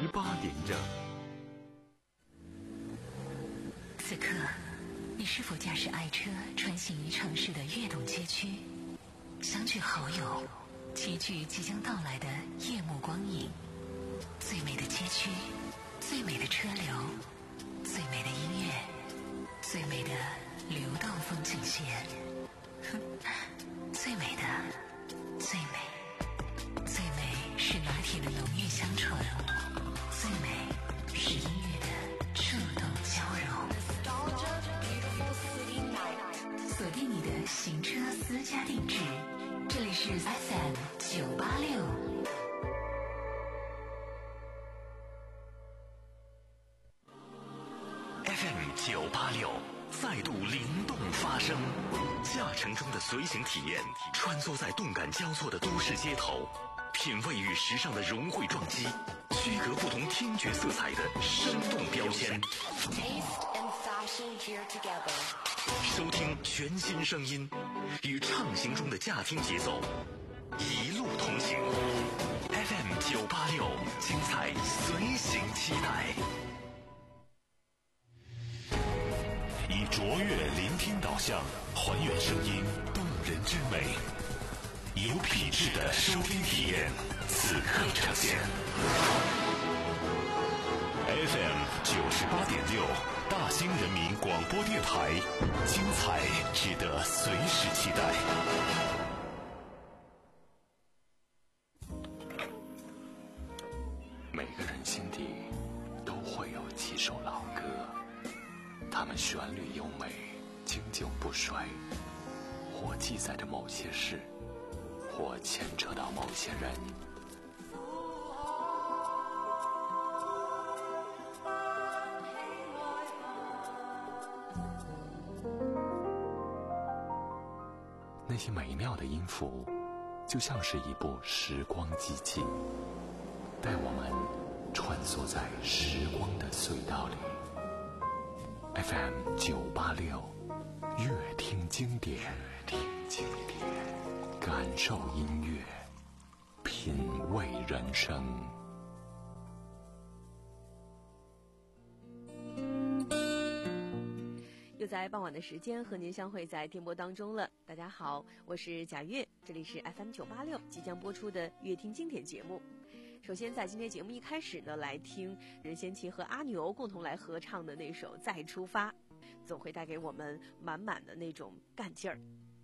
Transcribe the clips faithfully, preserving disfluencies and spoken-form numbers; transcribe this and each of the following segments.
八点整。 此刻，你是否驾驶爱车穿行于城市的跃动街区，相聚好友，齐聚即将到来的夜幕光影？最美的街区，最美的车流，最美的音乐，最美的流动风景线。最美的，最美，最美是拿铁的浓郁香醇，最美是音乐的触动交融。锁定你的行车私家定制，这里是 F M 九八六。 F M 九八六再度灵动发声，驾乘中的随行体验，穿梭在动感交错的都市街头，品味与时尚的融汇撞击，区隔不同听觉色彩的生动标签。收听全新声音，与畅行中的驾听节奏一路同行。F M 九八六，精彩随行期待。以卓越聆听导向，还原声音动人之美，有品质的收听体验，此刻呈现。F M 九十八点六，大兴人民广播电台，精彩值得随时期待。每个人心底都会有几首老歌，它们旋律优美，经久不衰，或记载着某些事，或牵扯到某些人。那些美妙的音符，就像是一部时光机器，带我们穿梭在时光的隧道里。F M 九八六，乐听经典，乐听经典，感受音乐，品味人生。 又在傍晚的时间和您相会在电波当中了。大家好，我是贾月，这里是 F M 九八六即将播出的乐听经典节目。首先在今天节目一开始呢，来听任贤齐和阿牛共同来合唱的那首《再出发》，总会带给我们满满的那种干劲儿。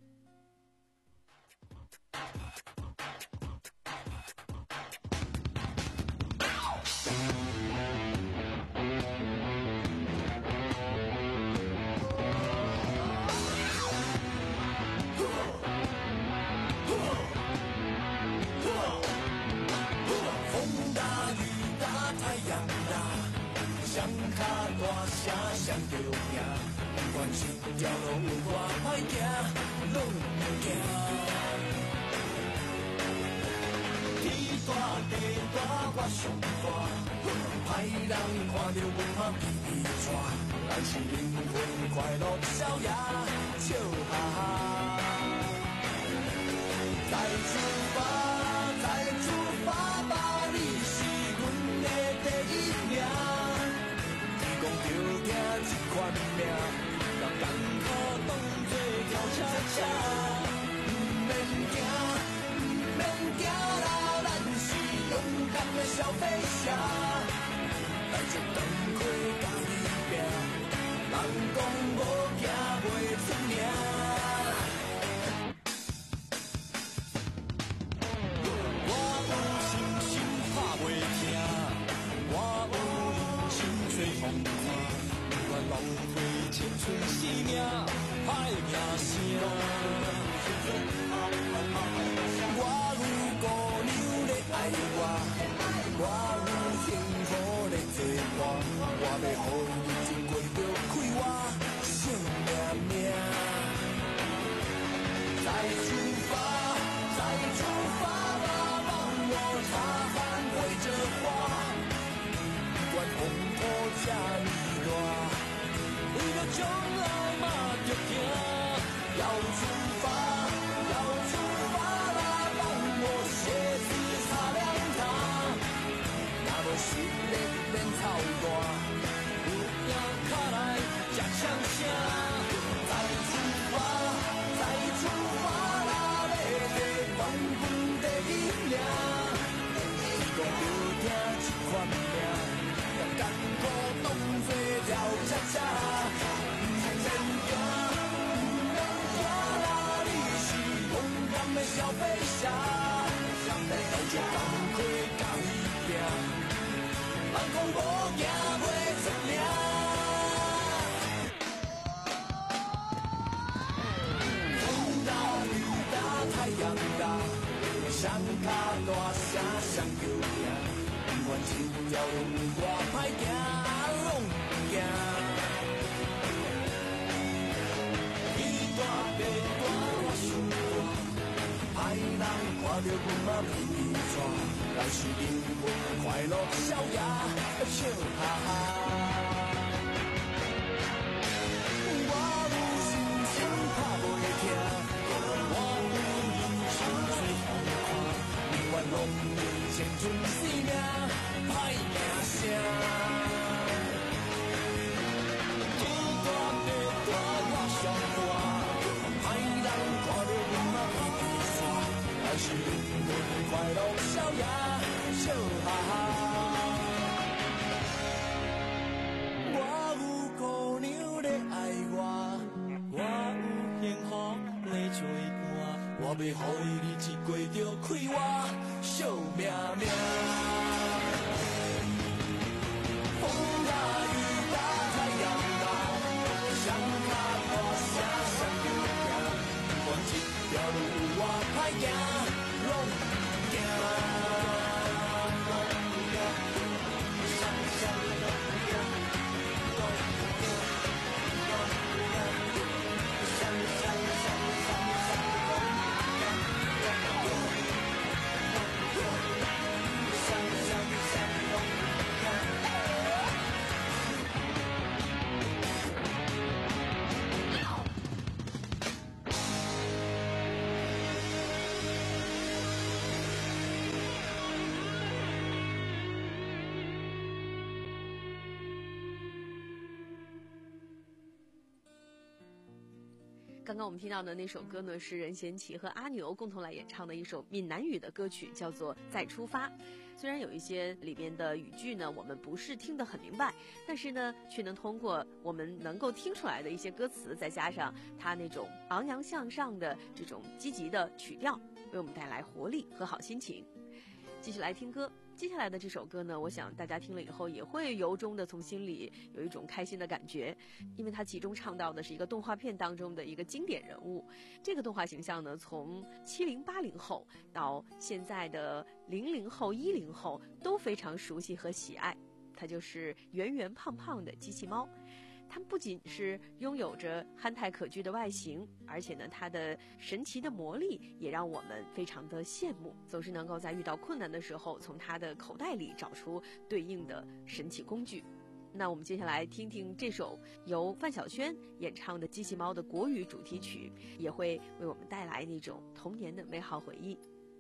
双脚大声上着行，不管是条路有多歹行，拢袂惊。天大地大我上大，歹人看着阮怕皮皮喘，咱是灵魂快乐逍遥，笑哈哈。再出发，再出发吧，你是阮的第一名。讲着惊一款命，把艰苦当作跳恰恰，不免惊，不免惊啦，咱是勇敢的小飞侠，带着钢盔甲伊拼，人讲无惊袂出名。 咧免操蛋，有影卡来吃枪声，再出发，再出发啦！要得原本第一名，只讲着听一款命，甘艰苦当作跳恰恰，不免惊，不免惊啦！你是勇敢的小飞侠，斗着工课甲伊拼，人讲无惊袂出名。风大雨大太阳大，双脚大声双叫拼，不管一条路偌歹行，拢不惊。天大地大我想大，歹人看到阮嘛皮皮喘，来是灵魂快乐逍遥笑哈哈。我有心情拍袂停，我有人生最好看，永远拢面前存生命，歹名声。天大地大我上大，歹人看到阮嘛皮皮喘，来是灵魂快乐逍遥笑哈哈。我有姑娘咧爱我，我有幸福咧做伴，我要予伊日子过着快活笑命命。风大雨大太阳大，双脚大声双叫拼，不管一条路偌歹行，拢不惊。 刚刚我们听到的那首歌呢，是任贤齐和阿牛共同来演唱的一首闽南语的歌曲，叫做《再出发》。虽然有一些里面的语句呢，我们不是听得很明白，但是呢，却能通过我们能够听出来的一些歌词，再加上它那种昂扬向上的这种积极的曲调，为我们带来活力和好心情。继续来听歌。接下来的这首歌呢，我想大家听了以后也会由衷的从心里有一种开心的感觉，因为它其中唱到的是一个动画片当中的一个经典人物。这个动画形象呢，从七零八零后到现在的零零后、一零后都非常熟悉和喜爱，它就是圆圆胖胖的机器猫。它不仅是拥有着憨态可掬的外形，而且呢，它的神奇的魔力也让我们非常的羡慕，总是能够在遇到困难的时候，从它的口袋里找出对应的神奇工具。那我们接下来听听这首由范晓萱演唱的《机器猫》的国语主题曲，也会为我们带来那种童年的美好回忆。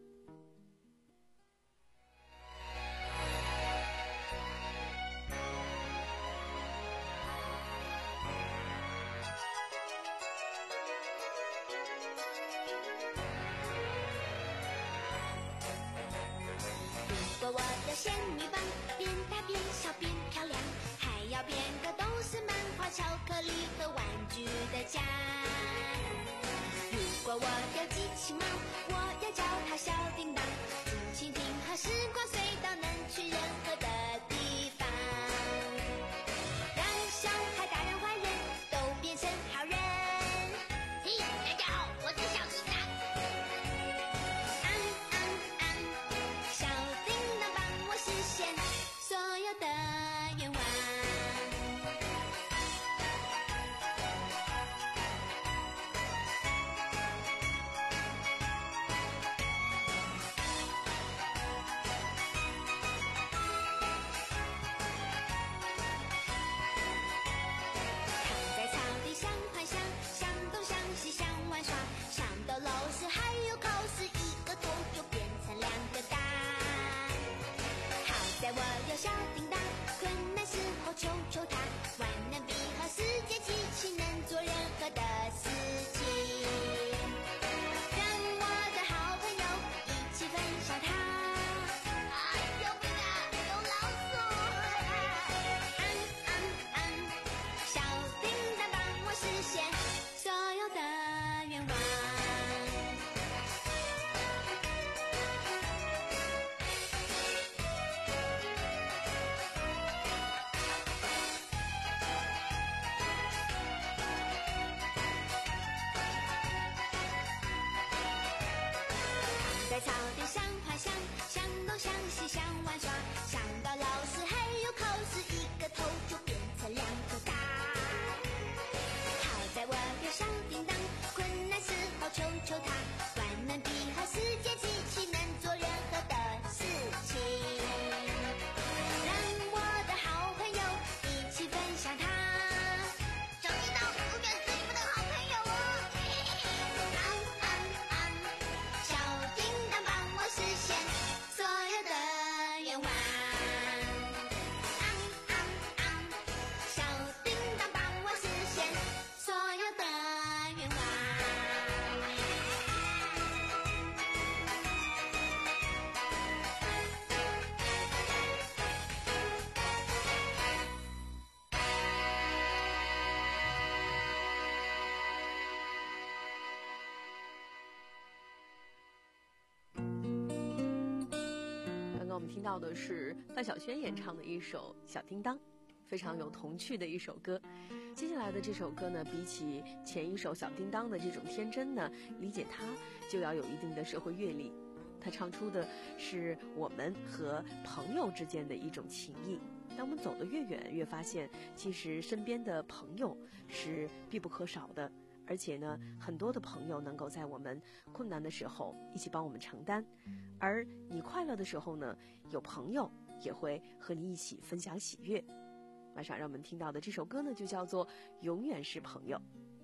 我的仙女棒变大变小变漂亮，还要变个都是漫画、巧克力和玩具的家。如果我有机器猫，我要叫它小叮当，竹蜻蜓和时光隧道能去任何的地方，让小孩、大人、坏人都变成好人。嘿，大家好，我是小叮当。实现所有的愿望。躺在草地想幻想，想东想西想玩耍，想到老师还有考试，一个头就变成两个大。在我有小叮听到的是范晓萱演唱的一首《小叮当》，非常有童趣的一首歌。接下来的这首歌呢，比起前一首《小叮当》的这种天真呢，理解它就要有一定的社会阅历。它唱出的是我们和朋友之间的一种情谊。当我们走得越远，越发现其实身边的朋友是必不可少的，而且呢，很多的朋友能够在我们困难的时候一起帮我们承担，而你快乐的时候呢，有朋友也会和你一起分享喜悦。马上让我们听到的这首歌呢，就叫做《永远是朋友》。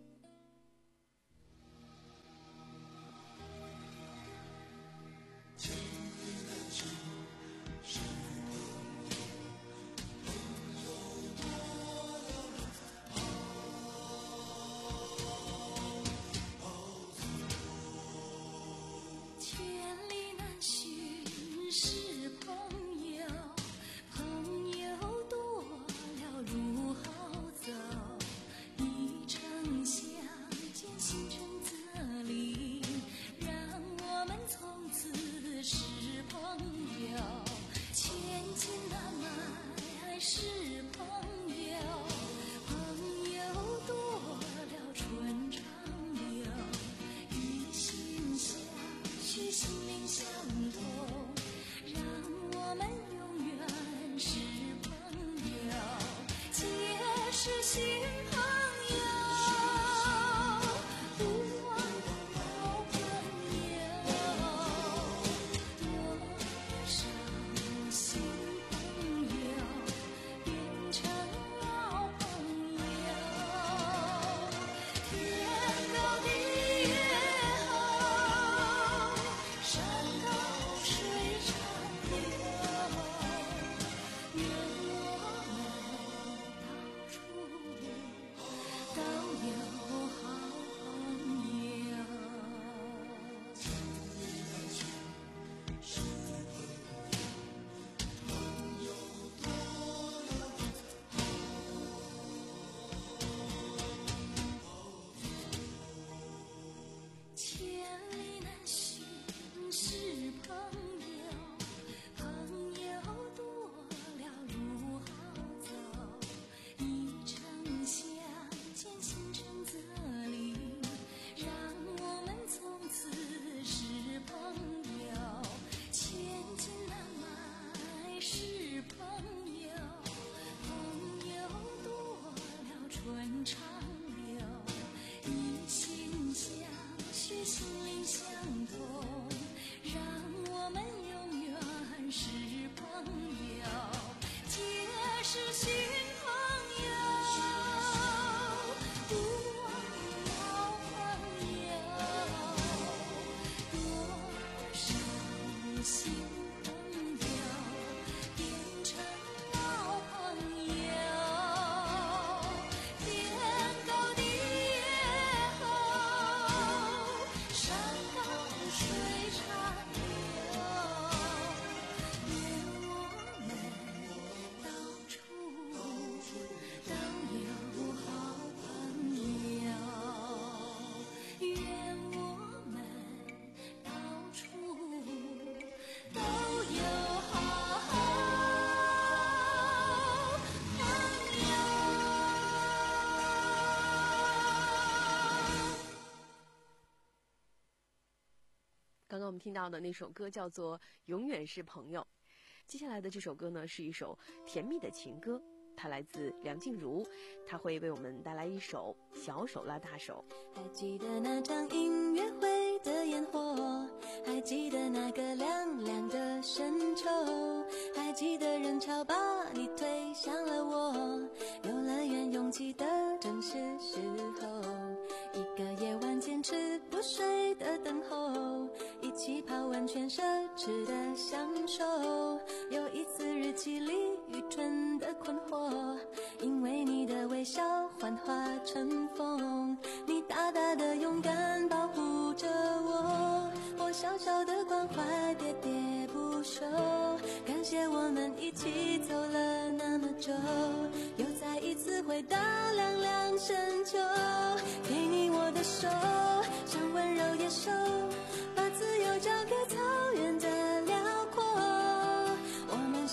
刚刚我们听到的那首歌叫做《永远是朋友》，接下来的这首歌呢是一首甜蜜的情歌，它来自梁静茹，她会为我们带来一首《小手拉大手》。 还记得那场音乐会的烟火，还记得那个凉凉的深秋，还记得人潮把你推向了我，游乐园拥挤的正是时候，一个夜晚坚持不睡的等候，一起泡温泉奢侈的享受，有一次日记里愚蠢的困惑，因为你的微笑幻化成风，你大大的勇敢保护着我，我小小的关怀喋喋不休，感谢我们一起走了那么久，又再一次回到凉凉深秋，给你我的手，像温柔野兽，把自由交给草原的辽阔，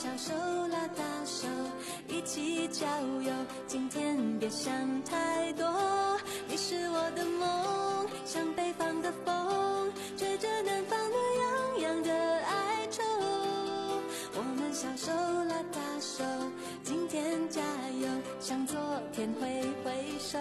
小手拉大手，一起郊游。今天别想太多，你是我的梦，像北方的风，吹着南方的洋洋的哀愁。我们小手拉大手，今天加油，向昨天挥挥手。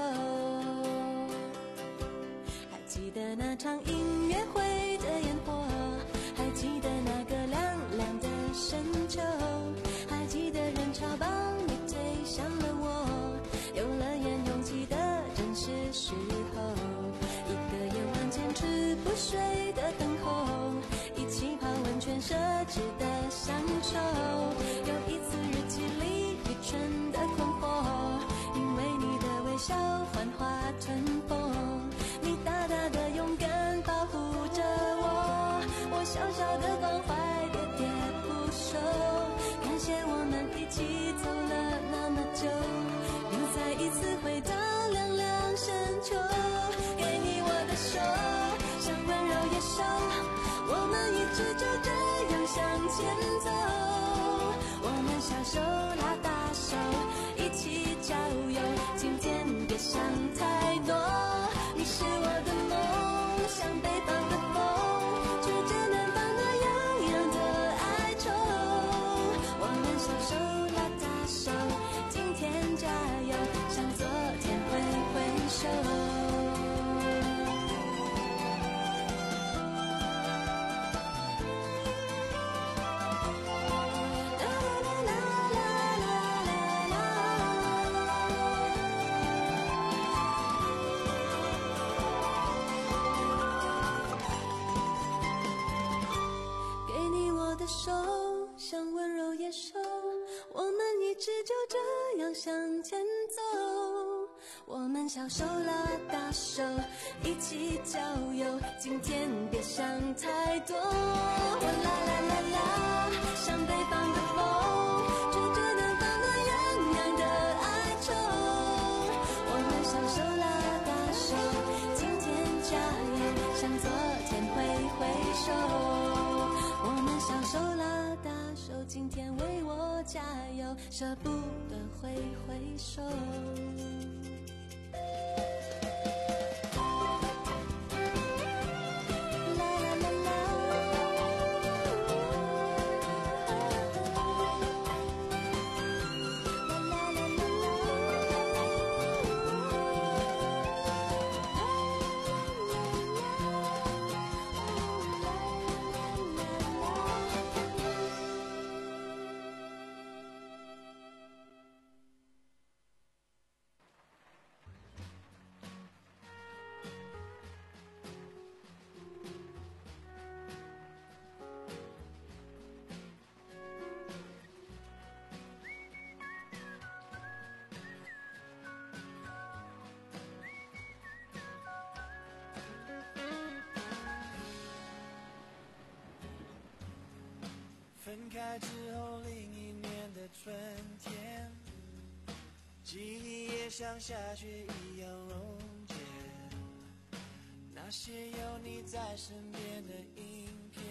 还记得那场音乐会的烟火，还记得那个亮亮的深秋，还记得人潮把你推向了我，有了眼勇气的正是时候，一个夜晚坚持不睡的等候，一起泡温泉奢侈的享受，有一次日记里愚蠢的困惑，因为你的微笑幻化成风，你大大的勇敢保护着我，我小小的关怀喋喋不休，感谢我们一起走了那么久，又再一次回到凉凉深秋，给你我的手，像温柔野兽，我们一直就这样向前走，我们小手拉大手，一起郊游，今天别想太多，你是我的梦，像北方的风，吹着南方的洋洋的哀愁，我们小手拉大手，今天加油，向昨天挥挥手。手像温柔野兽，我们一直就这样向前走，我们小手拉大手，一起郊游，今天别想太多，啦啦啦啦，像北方的风，吹着南方的洋洋的哀愁，我们小手拉大手，今天加油，向昨天挥挥手，我们小手拉大手，今天为我加油，舍不得挥挥手。 分开之后另一年的春天，记忆也像下雪一样溶解，那些有你在身边的影片，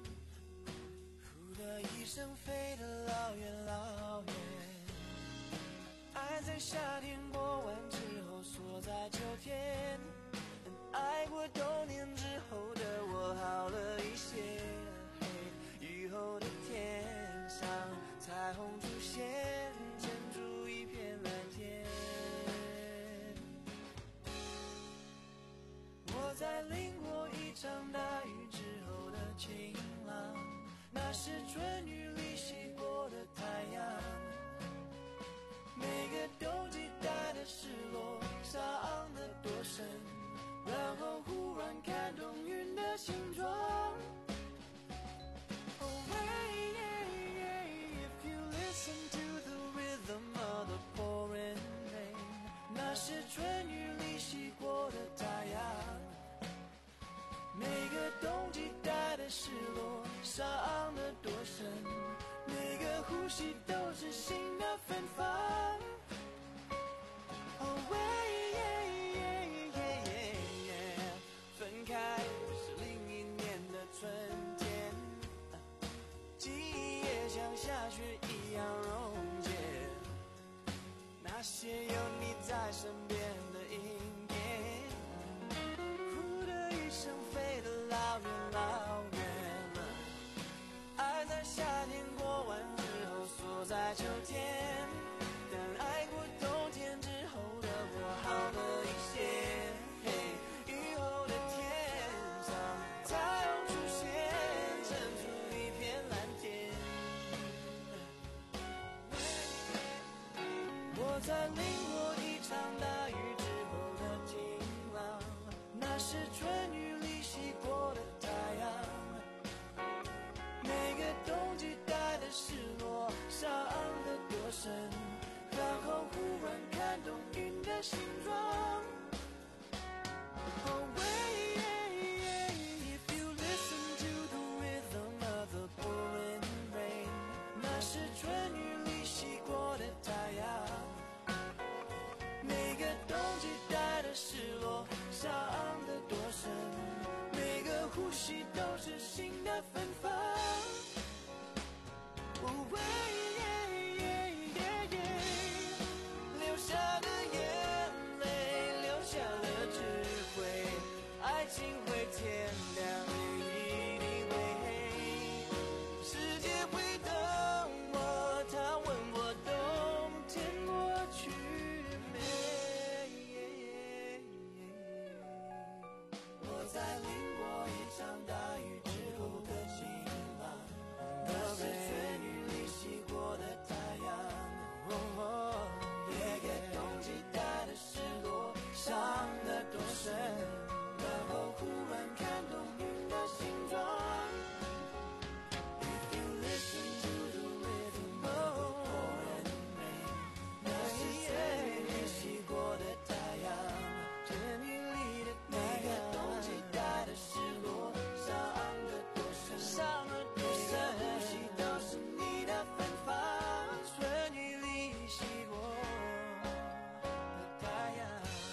呼的一声飞得老远老远，爱在夏天过完之后锁在秋天，爱过冬年之后的我好了一些，雨后的天上彩虹出现，牵出一片蓝天。我在淋过一场大雨之后的晴朗，那是春雨里洗过的太阳，每个冬季带的失落伤得多深，然后忽然看懂云的形状。是春雨里洗过的太阳，每个冬季带的失落伤得多深，每个呼吸都是新的芬芳。Oh, yeah, yeah, yeah, yeah, yeah. 分开是另一年的春天，记忆也像下雪在身边的阴影，呼的一声飞得老远老远了。爱在夏天过完之后锁在秋天，但爱过冬天之后的我好了一些。以后的天上太阳出现，撑出一片蓝天。我在淋过一场大雨之后的晴朗，那是春雨里洗过的太阳。每个冬季带的失落，伤得多深，然后忽然看懂云的形状。Oh, if you listen to the rhythm of the pouring rain， 那是春雨里洗过的太阳。每个冬季带的失落，伤得多深，每个呼吸都是新的芬芳。Oh,留下的眼泪，留下了智慧，爱情会天亮，也一定会黑。世界会等我，他问我冬天过去没？我在淋过一场大雨之后的晴朗，那是春雨里洗过的太阳。每个冬季带的失落，伤得多深，然后忽然看懂云的形状。If you listen to the rhythm of the pouring rain， 那是春雨里洗过的太阳。春雨里的每个冬季带的失落，伤得多深，伤得多深，呼吸都是你的芬芳。春雨里洗过的太阳。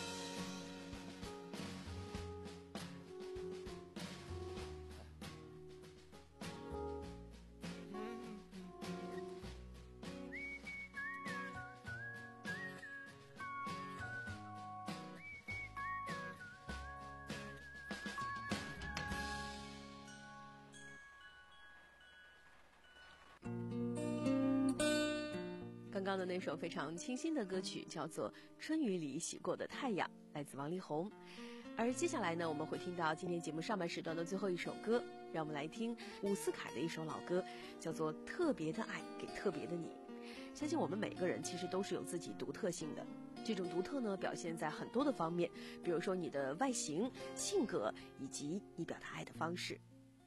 刚刚的那首非常清新的歌曲叫做《春雨里洗过的太阳》，来自王力宏。而接下来呢，我们会听到今天节目上半时段的最后一首歌，让我们来听伍思凯的一首老歌，叫做《特别的爱给特别的你》。相信我们每个人其实都是有自己独特性的，这种独特呢，表现在很多的方面，比如说你的外形、性格，以及你表达爱的方式。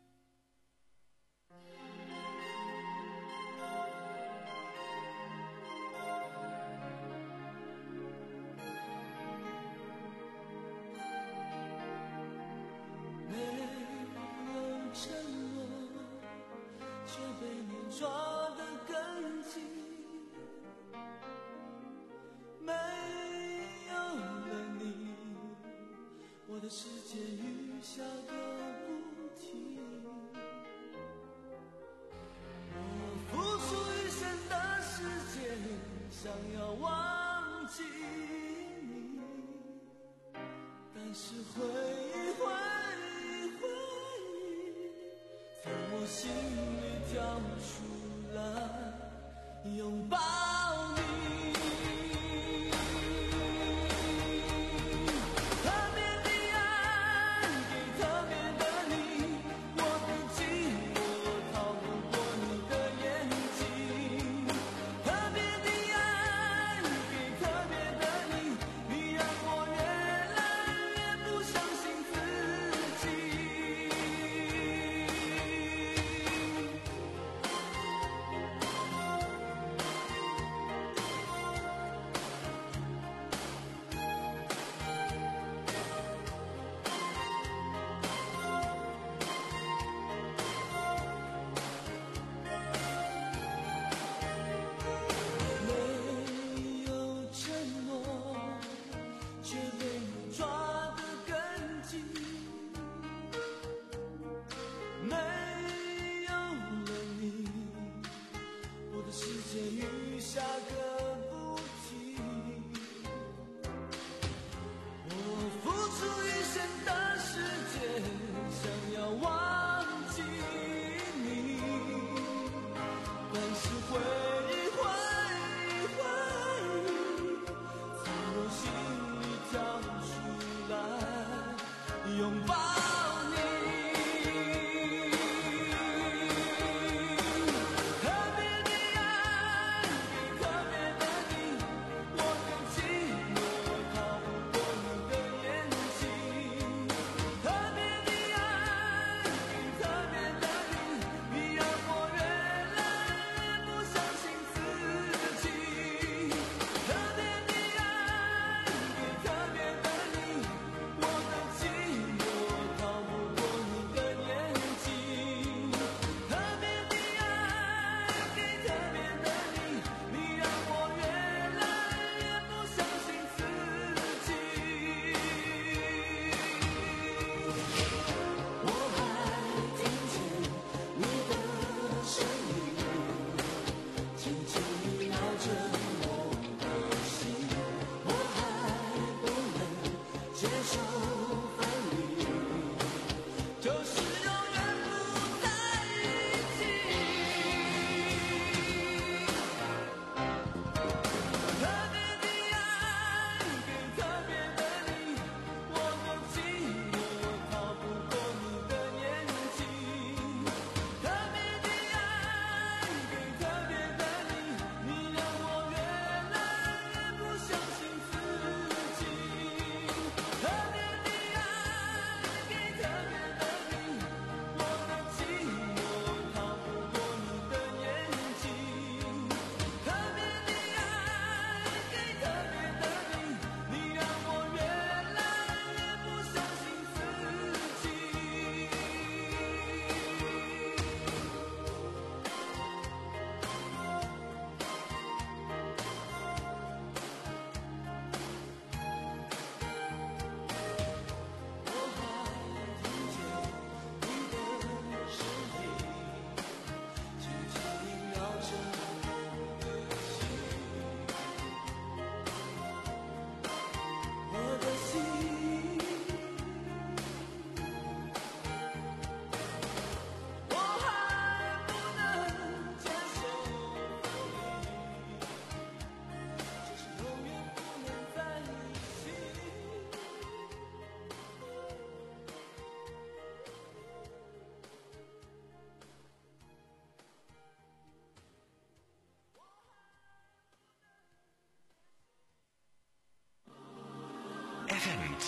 抓得更紧，没有了你，我的世界雨下个不停。我付出一生的时间，想要忘记你，但是回忆回忆回忆，从我心里跳出来拥抱你。特别的爱给特别的你，我的寂寞逃不过你的眼睛。特别的爱给特别的你，你让我越来越不相信自己。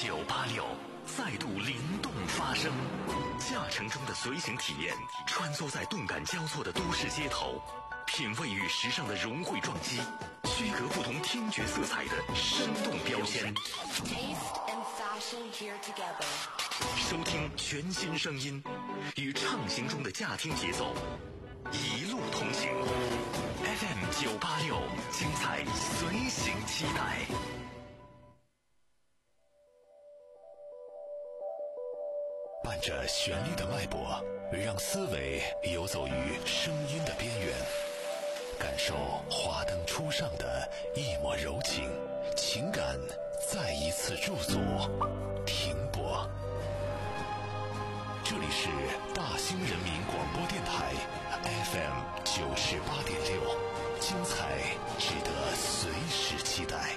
九八六再度灵动发声，驾乘中的随行体验，穿梭在动感交错的都市街头，品味与时尚的融汇撞击，区隔不同听觉色彩的生动标签。收听全新声音，与畅行中的驾听节奏，一路同行。F M 九八六，精彩随行期待。伴着旋律的脉搏，让思维游走于声音的边缘，感受华灯初上的一抹柔情，情感再一次驻足停泊。这里是大兴人民广播电台 F M 九十八点六，精彩值得随时期待。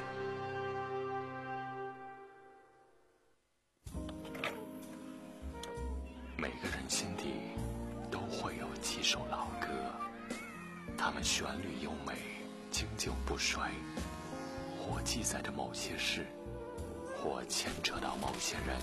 每个人心底都会有几首老歌，它们旋律优美，经久不衰，或记载着某些事，或牵扯到某些人。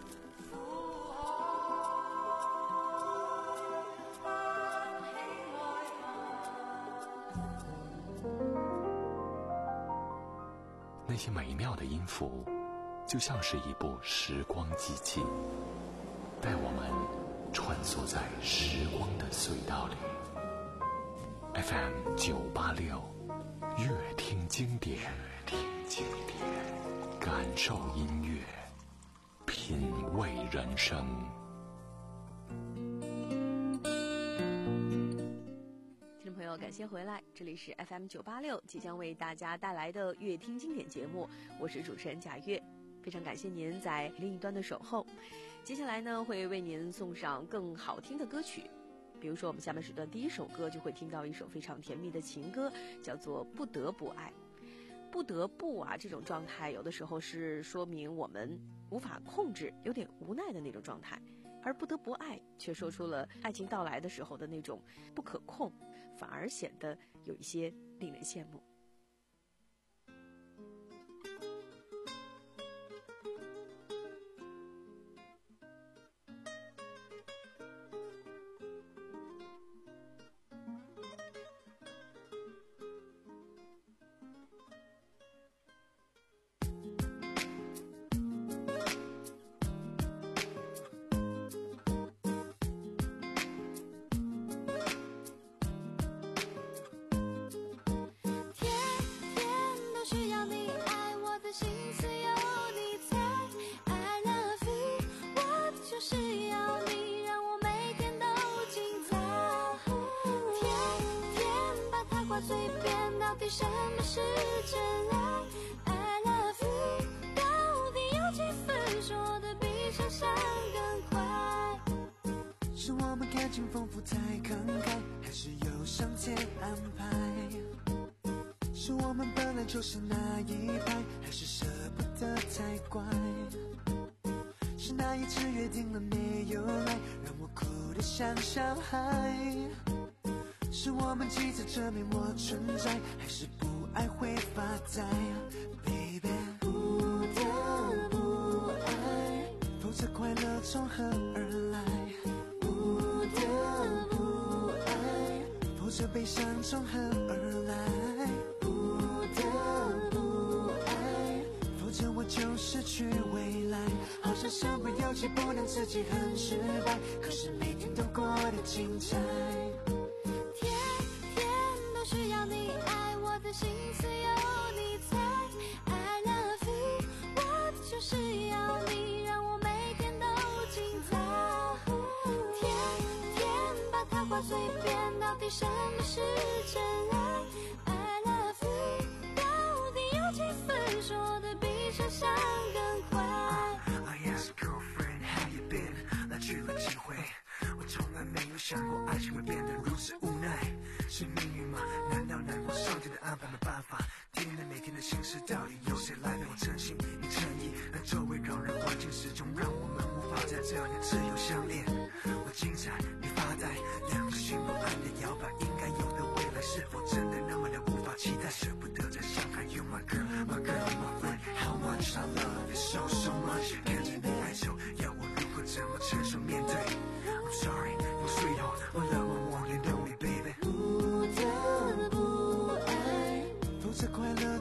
那些美妙的音符，就像是一部时光机器，带我们穿梭在时光的隧道里。F M 九八六，乐听经典，乐听经典，感受音乐，品味人生。 听众朋友，感谢回来，这里是 F M 九八六即将为大家带来的乐听经典节目，我是主持人贾月，非常感谢您在另一端的守候。接下来呢，会为您送上更好听的歌曲，比如说我们下面时段第一首歌就会听到一首非常甜蜜的情歌，叫做不得不爱。不得不啊，这种状态有的时候是说明我们无法控制，有点无奈的那种状态，而不得不爱却说出了爱情到来的时候的那种不可控，反而显得有一些令人羡慕。 什么是真爱 I love you 到底有几分说的比想象更快， 是我们感情丰富太慷慨，还是有上天安排？是我们本来就是那一派，还是舍不得太乖？是那一次约定了没有来，让我哭得像小孩？是我们急着证明我存在，还是不爱会发呆 Baby 不得不爱，否则快乐从何而来？不得不爱，否则悲伤从何而来？不得不爱，否则我就失去未来。好像身不由己，不能自己很失败，可是每天都过得精彩。 需要你爱，我的心思有你猜 I love you 我就是要你让我每天都精彩。天天把它挂嘴边，到底什么是真爱 I love you 到底有几分说的比想象更快。 I asked girlfriend how you been 来去了几回，我从来没有想过爱情会变得如此无奈。是命运吗？难道难过上天的安排没办法？体验的每天的心事，到底由谁来陪我诚心？你诚意，那周围让人环境始终让我们无法在这里自由相恋。我精彩，你发呆，两个心不安的摇摆，应该有的未来是否真的那么的无法期待？舍不得再相爱 ，You my girl, my girl, my friend, how much I love you so so much。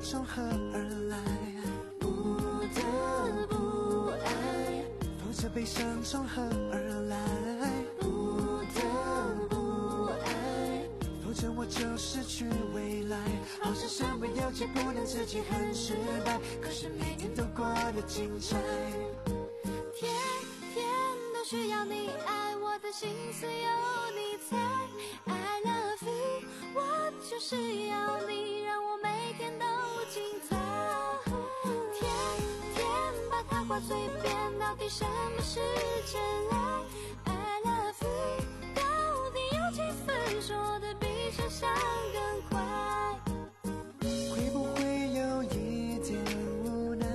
从何而来？ 不得不爱， 否则悲伤从何而来？ 不得不爱， 否则我就失去未来。好像身为了解不能自己很失败，可是每天都过得精彩。 天天都需要你爱，我的心思有你猜。I love you， 我就是要你，让我每天都精彩。天天把它挂嘴边，到底什么是真爱 ？I love you， 到底有几分说的比想象更快？ 会不会有一点无奈？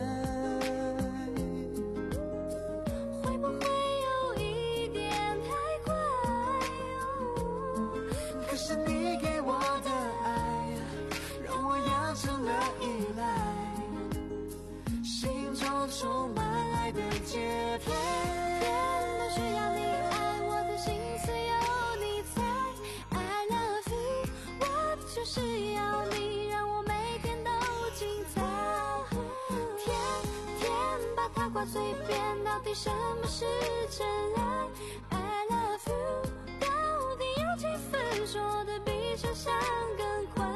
会不会有一点太快？ 可是你给我的爱，让我养成了依赖，心中充满爱的节拍。 天都需要你爱，我的心思有你猜。I love you， 我就是要你，让我每天都精彩。天天把它挂嘴边，到底什么是真爱 ？I love you， 到底有几分说的比想象更快？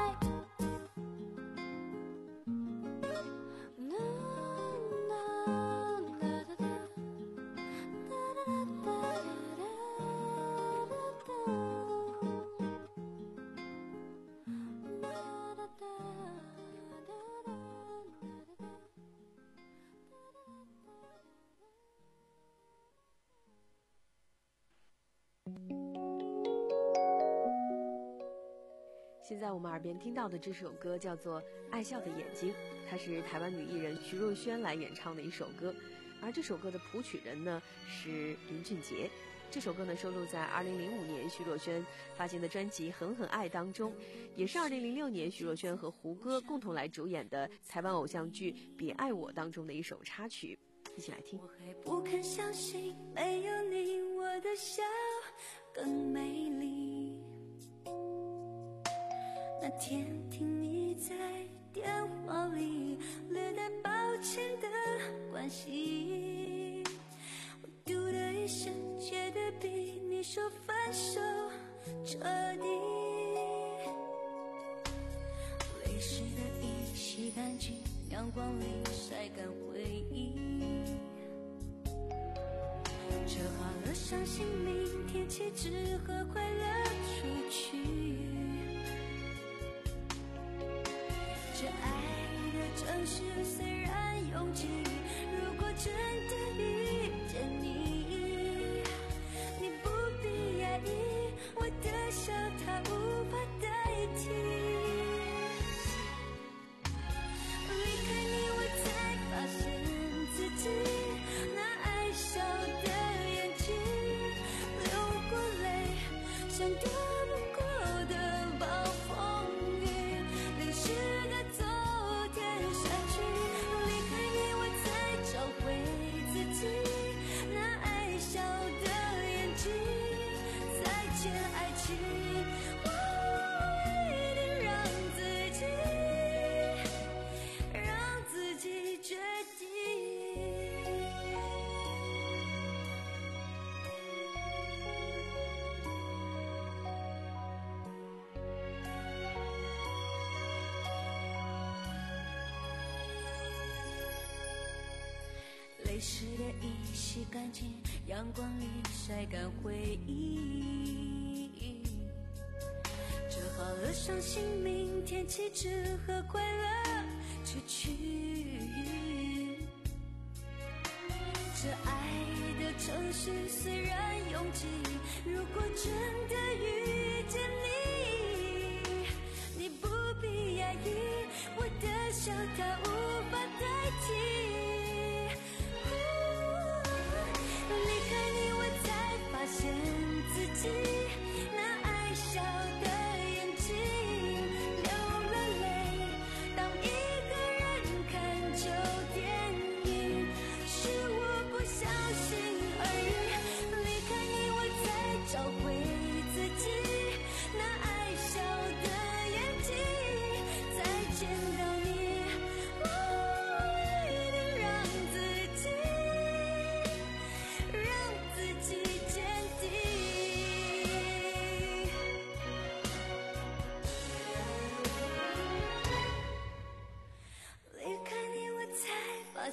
现在我们耳边听到的这首歌叫做《爱笑的眼睛》，它是台湾女艺人徐若瑄来演唱的一首歌，而这首歌的谱曲人呢是林俊杰。这首歌呢收录在二零零五年徐若瑄发行的专辑《狠狠爱》当中，也是二零零六年徐若瑄和胡歌共同来主演的台湾偶像剧《别爱我》当中的一首插曲，一起来听。 我还不肯相信，没有你，我的笑更美丽。那天听你在电话里略带抱歉的关心，我嘟的一声，觉得比你说分手彻底。泪湿的衣洗干净，阳光里晒干回忆，折好了伤心，明天起只和快乐出去。这爱的城市虽然拥挤，如果真的遇见你，你不必压抑，我的笑它无法代替。离开你，我才发现自己那爱笑的眼睛，流过泪，像躲不过的暴风雨，淋湿的昨天删去。离开你，我才找回自己那爱笑的眼睛。再见爱情，我一定让自己让自己决定。泪湿的衣洗干净，阳光里晒干回忆，折好了伤心，明天起只和快乐出去。这爱的城市虽然拥挤，如果真的遇见你，你不必压抑，我的笑它无法代替。离开你，我才发现自己那爱笑的眼睛，流了泪。当一个人看旧电影，是我不小心而已。离开你，我才找回自己那爱笑的眼睛。再见到你，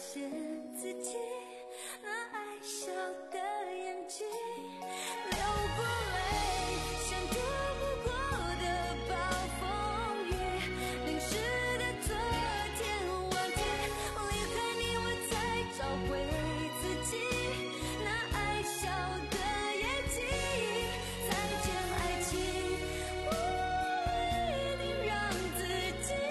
现自己那爱笑的眼睛，流过泪像躲不过的暴风雨，淋湿的昨天忘记，离开你我才找回自己那爱笑的眼睛。再见爱情，我一定让自己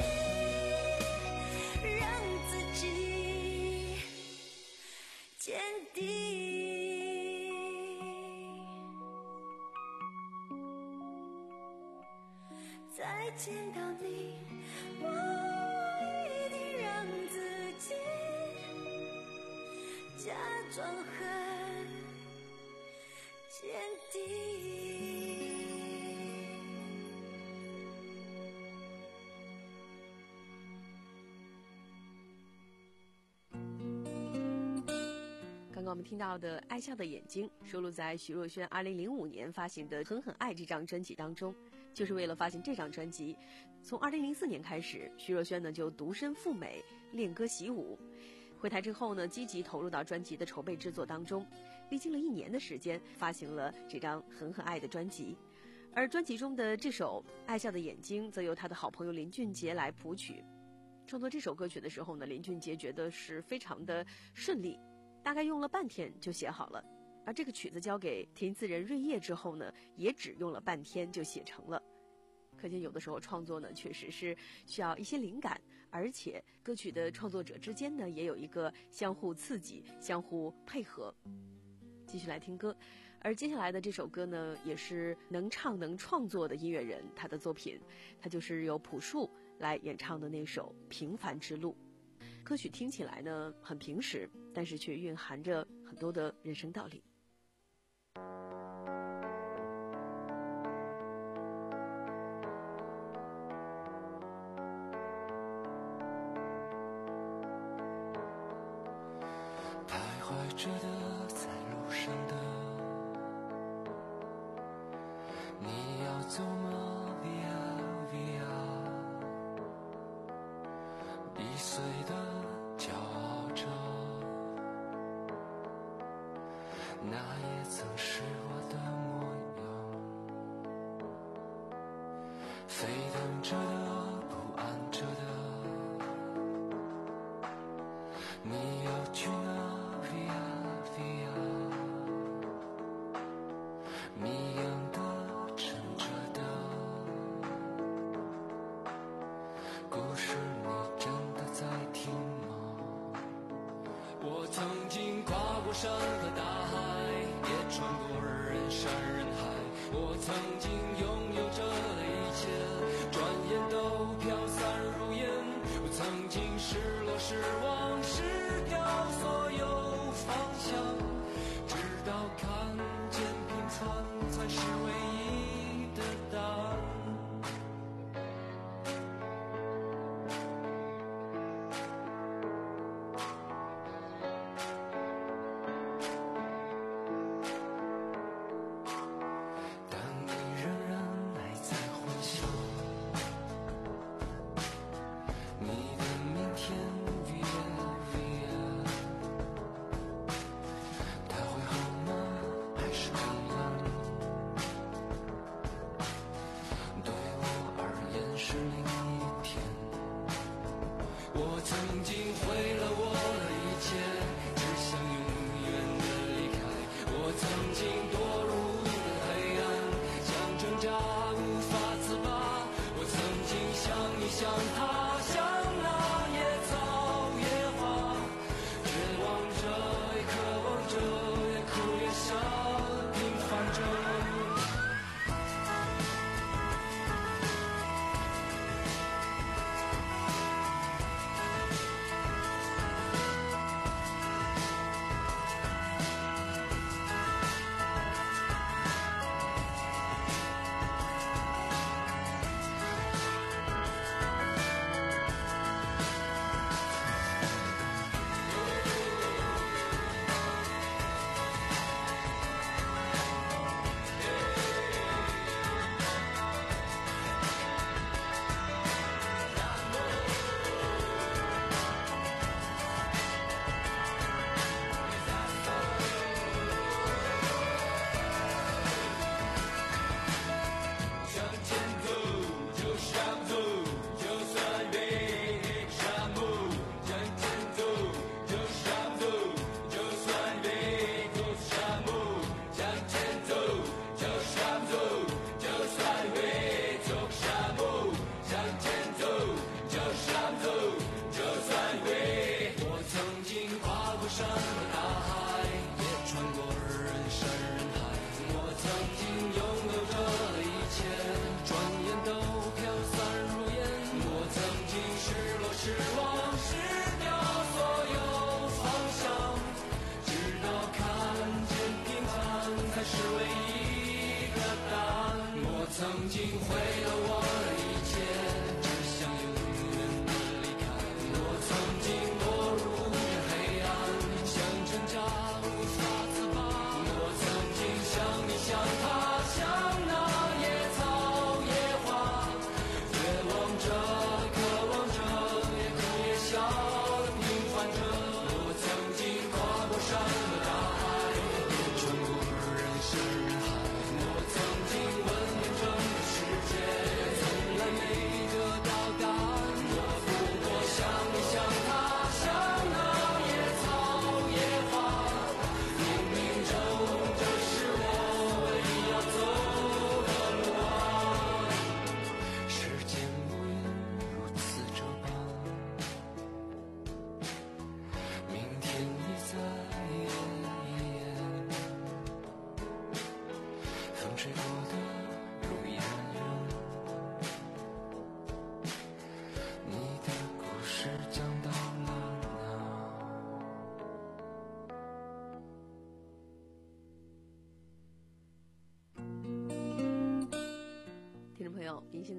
让自己坚定。再见到你，我一定让自己假装很坚定。 刚刚我们听到的《爱笑的眼睛》收录在徐若瑄二零零五年发行的《狠狠爱》这张专辑当中。就是为了发行这张专辑，从二零零四年开始，徐若瑄呢就独身赴美练歌习武。回台之后呢，积极投入到专辑的筹备制作当中，历经了一年的时间，发行了这张《狠狠爱》的专辑。而专辑中的这首《爱笑的眼睛》则由他的好朋友林俊杰来谱曲。创作这首歌曲的时候呢，林俊杰觉得是非常的顺利，大概用了半天就写好了。而这个曲子交给填词人瑞叶之后呢，也只用了半天就写成了。可见有的时候创作呢，确实是需要一些灵感，而且歌曲的创作者之间呢，也有一个相互刺激、相互配合。继续来听歌，而接下来的这首歌呢，也是能唱能创作的音乐人他的作品，他就是由朴树来演唱的那首《平凡之路》。歌曲听起来呢很平实，但是却蕴含着很多的人生道理。 徘徊着的，在路上的，你要走吗 ？Via Via， 易碎的骄傲着，那也曾是我的模样。飞腾着的，不安着的，你要去哪？谜样的，沉着的故事，你真的在听吗？我曾经跨过山和大海，也穿过人山人海。我曾经拥有着的一切，转眼都飘散如烟。我曾经失落失望失掉所有方向，直到看见平凡才是唯一的答案。但你仍然还在幻想你的明天 Via Via， 它会好吗？还是一样？对我而言是另一天。我曾经毁了我的一切，只想永远的离开。我曾经堕入黑暗，想挣扎无法自拔。我曾经像你像他，像那野草野花，绝望着也渴望着，也哭也笑，平凡着。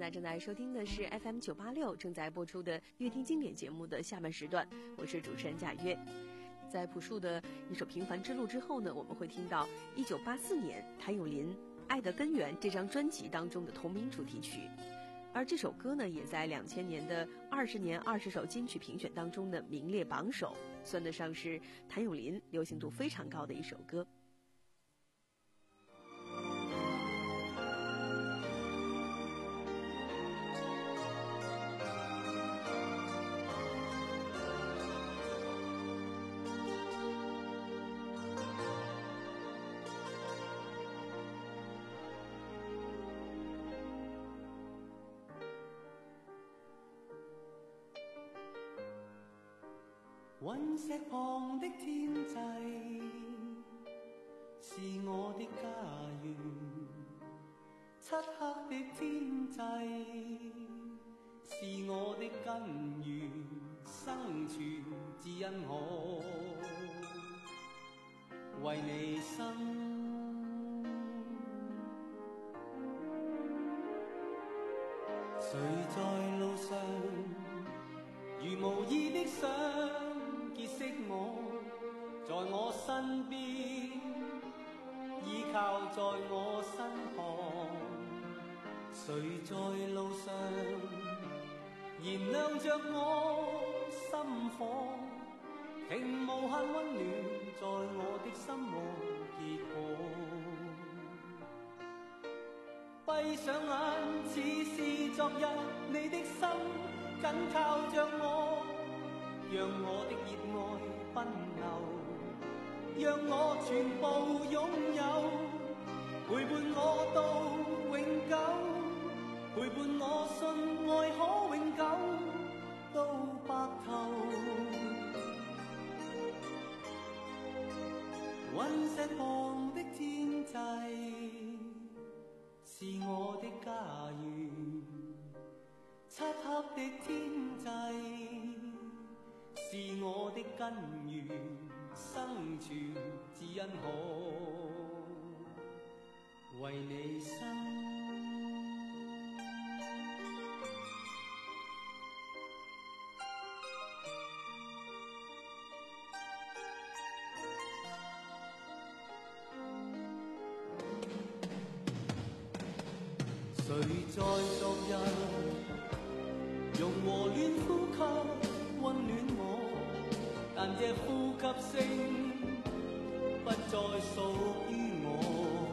在正在收听的是 F M 九八六正在播出的乐听经典节目的下半时段，我是主持人贾月。在朴树的一首《平凡之路》之后呢，我们会听到一九八四年谭咏麟《爱的根源》这张专辑当中的同名主题曲，而这首歌呢，也在两千年的二十年二十首金曲评选当中呢名列榜首，算得上是谭咏麟流行度非常高的一首歌。 陨石旁的天际是我的家園，漆黑的天際是我的根源，生存只因我為你生。誰在路上如無意的想結識我，在我身邊，依靠在我身旁。誰在路上燃亮着我心火，聽無限溫暖在我的心窩結果。閉上眼似是昨日，你的心緊靠着我，讓我的熱愛奔流，讓我全部擁有，陪伴我到永久，陪伴我信愛可永久到白頭。隕石旁的天際是我的家園，漆黑的天際是我的根源，生存只因可為你生。誰在昨日用和暖呼吸溫暖我，但這呼吸聲不再屬於我。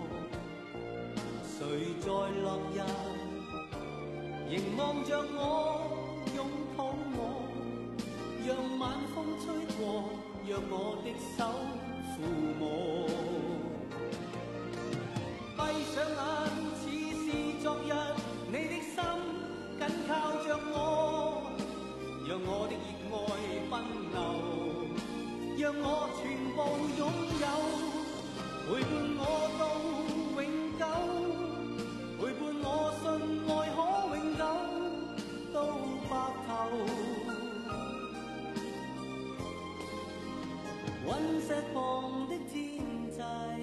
誰在落日凝望着我，擁抱我，讓晚風吹過，讓我的手撫摸。閉上眼昨日你的心緊靠着我，讓我的熱愛奔流，讓我全部擁有，陪伴我到永久，陪伴我信愛可永久到白頭。隕石旁的天際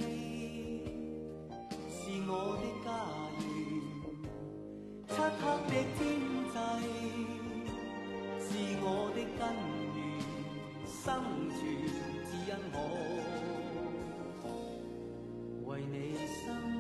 是我的家園，漆黑的天際是我的根源，生存只因可為你生。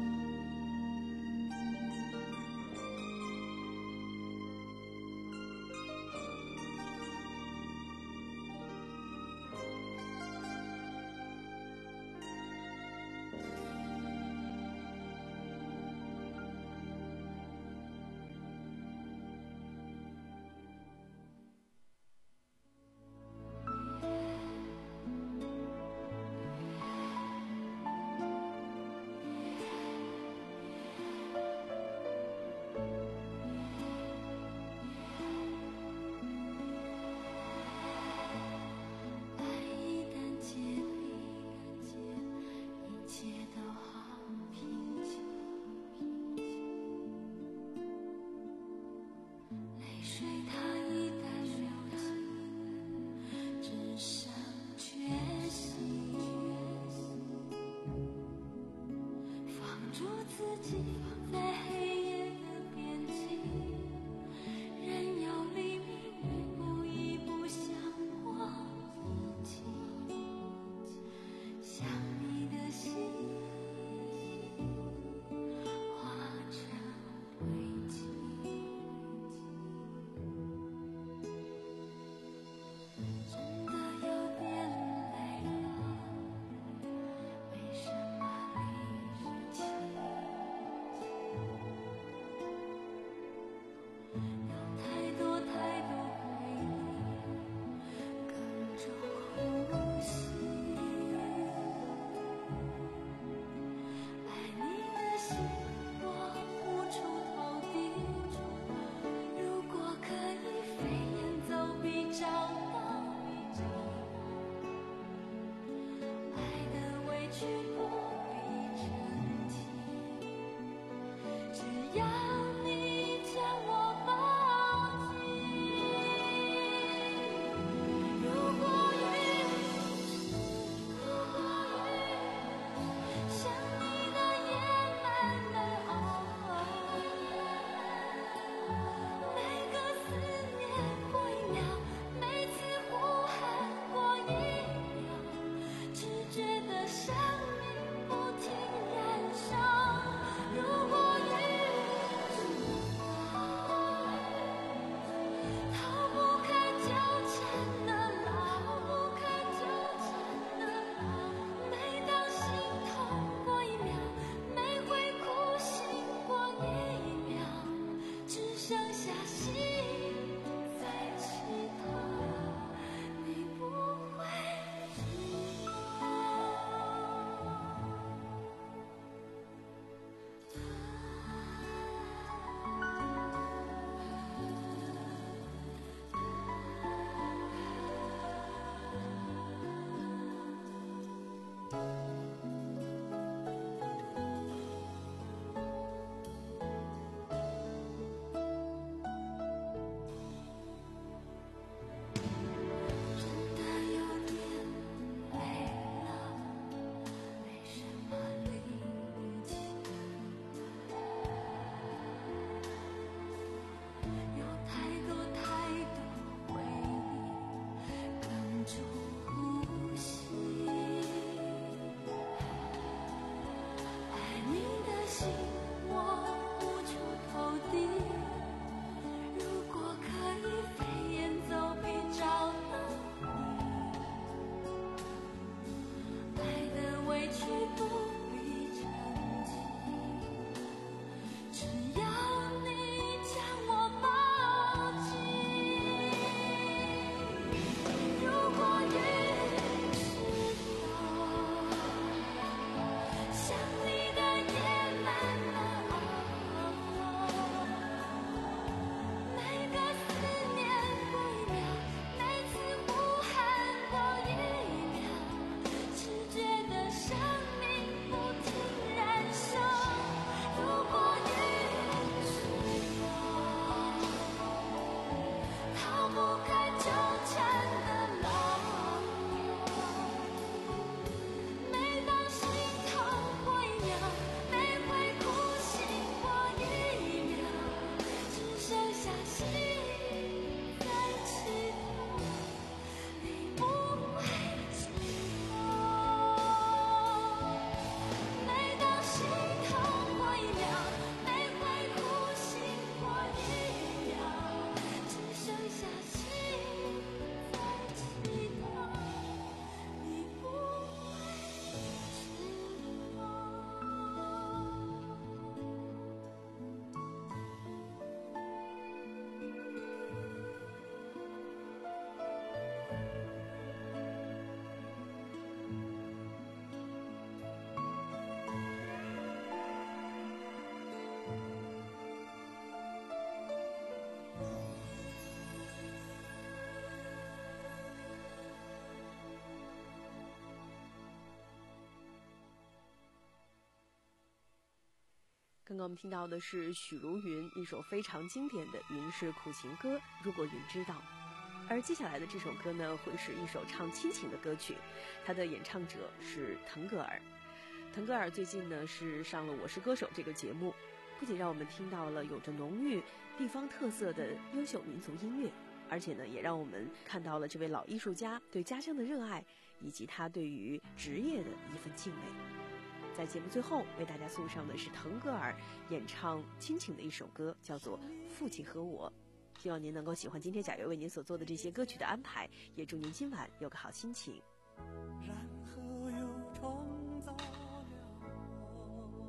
刚刚我们听到的是许茹芸一首非常经典的云式苦情歌《如果云知道》，而接下来的这首歌呢，会是一首唱亲情的歌曲，它的演唱者是腾格尔。腾格尔最近呢是上了《我是歌手》这个节目，不仅让我们听到了有着浓郁地方特色的优秀民族音乐，而且呢也让我们看到了这位老艺术家对家乡的热爱，以及他对于职业的一份敬畏。在节目最后为大家送上的是腾格尔演唱亲情的一首歌，叫做《父亲和我》。希望您能够喜欢今天贾月为您所做的这些歌曲的安排，也祝您今晚有个好心情。 然后又创造了我，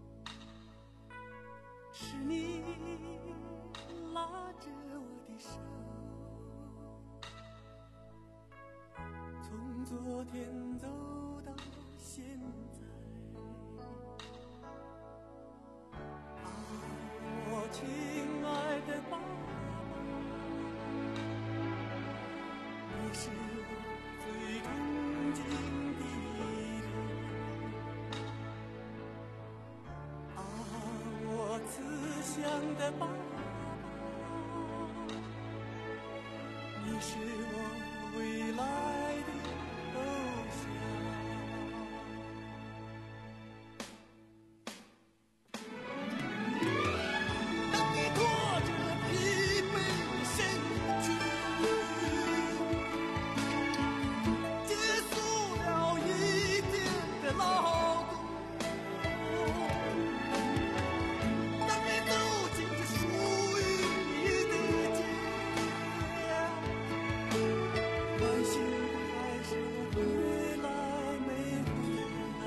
是你拉着我的手，从昨天走到现在。啊，我亲爱的爸爸，你是我最尊敬的人。啊，我慈祥的爸爸，你是我未来的偶像。当你拖着疲惫身躯结束了一天的劳动，当你走进这属于你的家，关心的还是我回来没回来。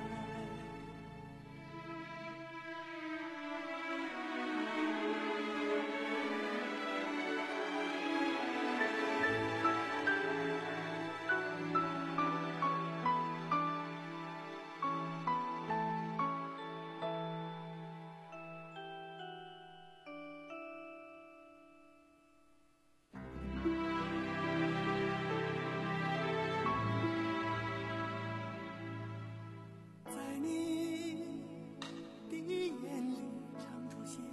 在你的眼里常出现，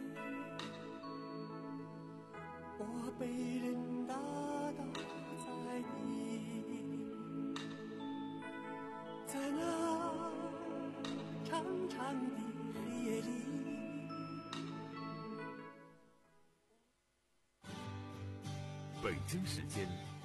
我被人打倒在地，在那长长的黑夜里。 北京时间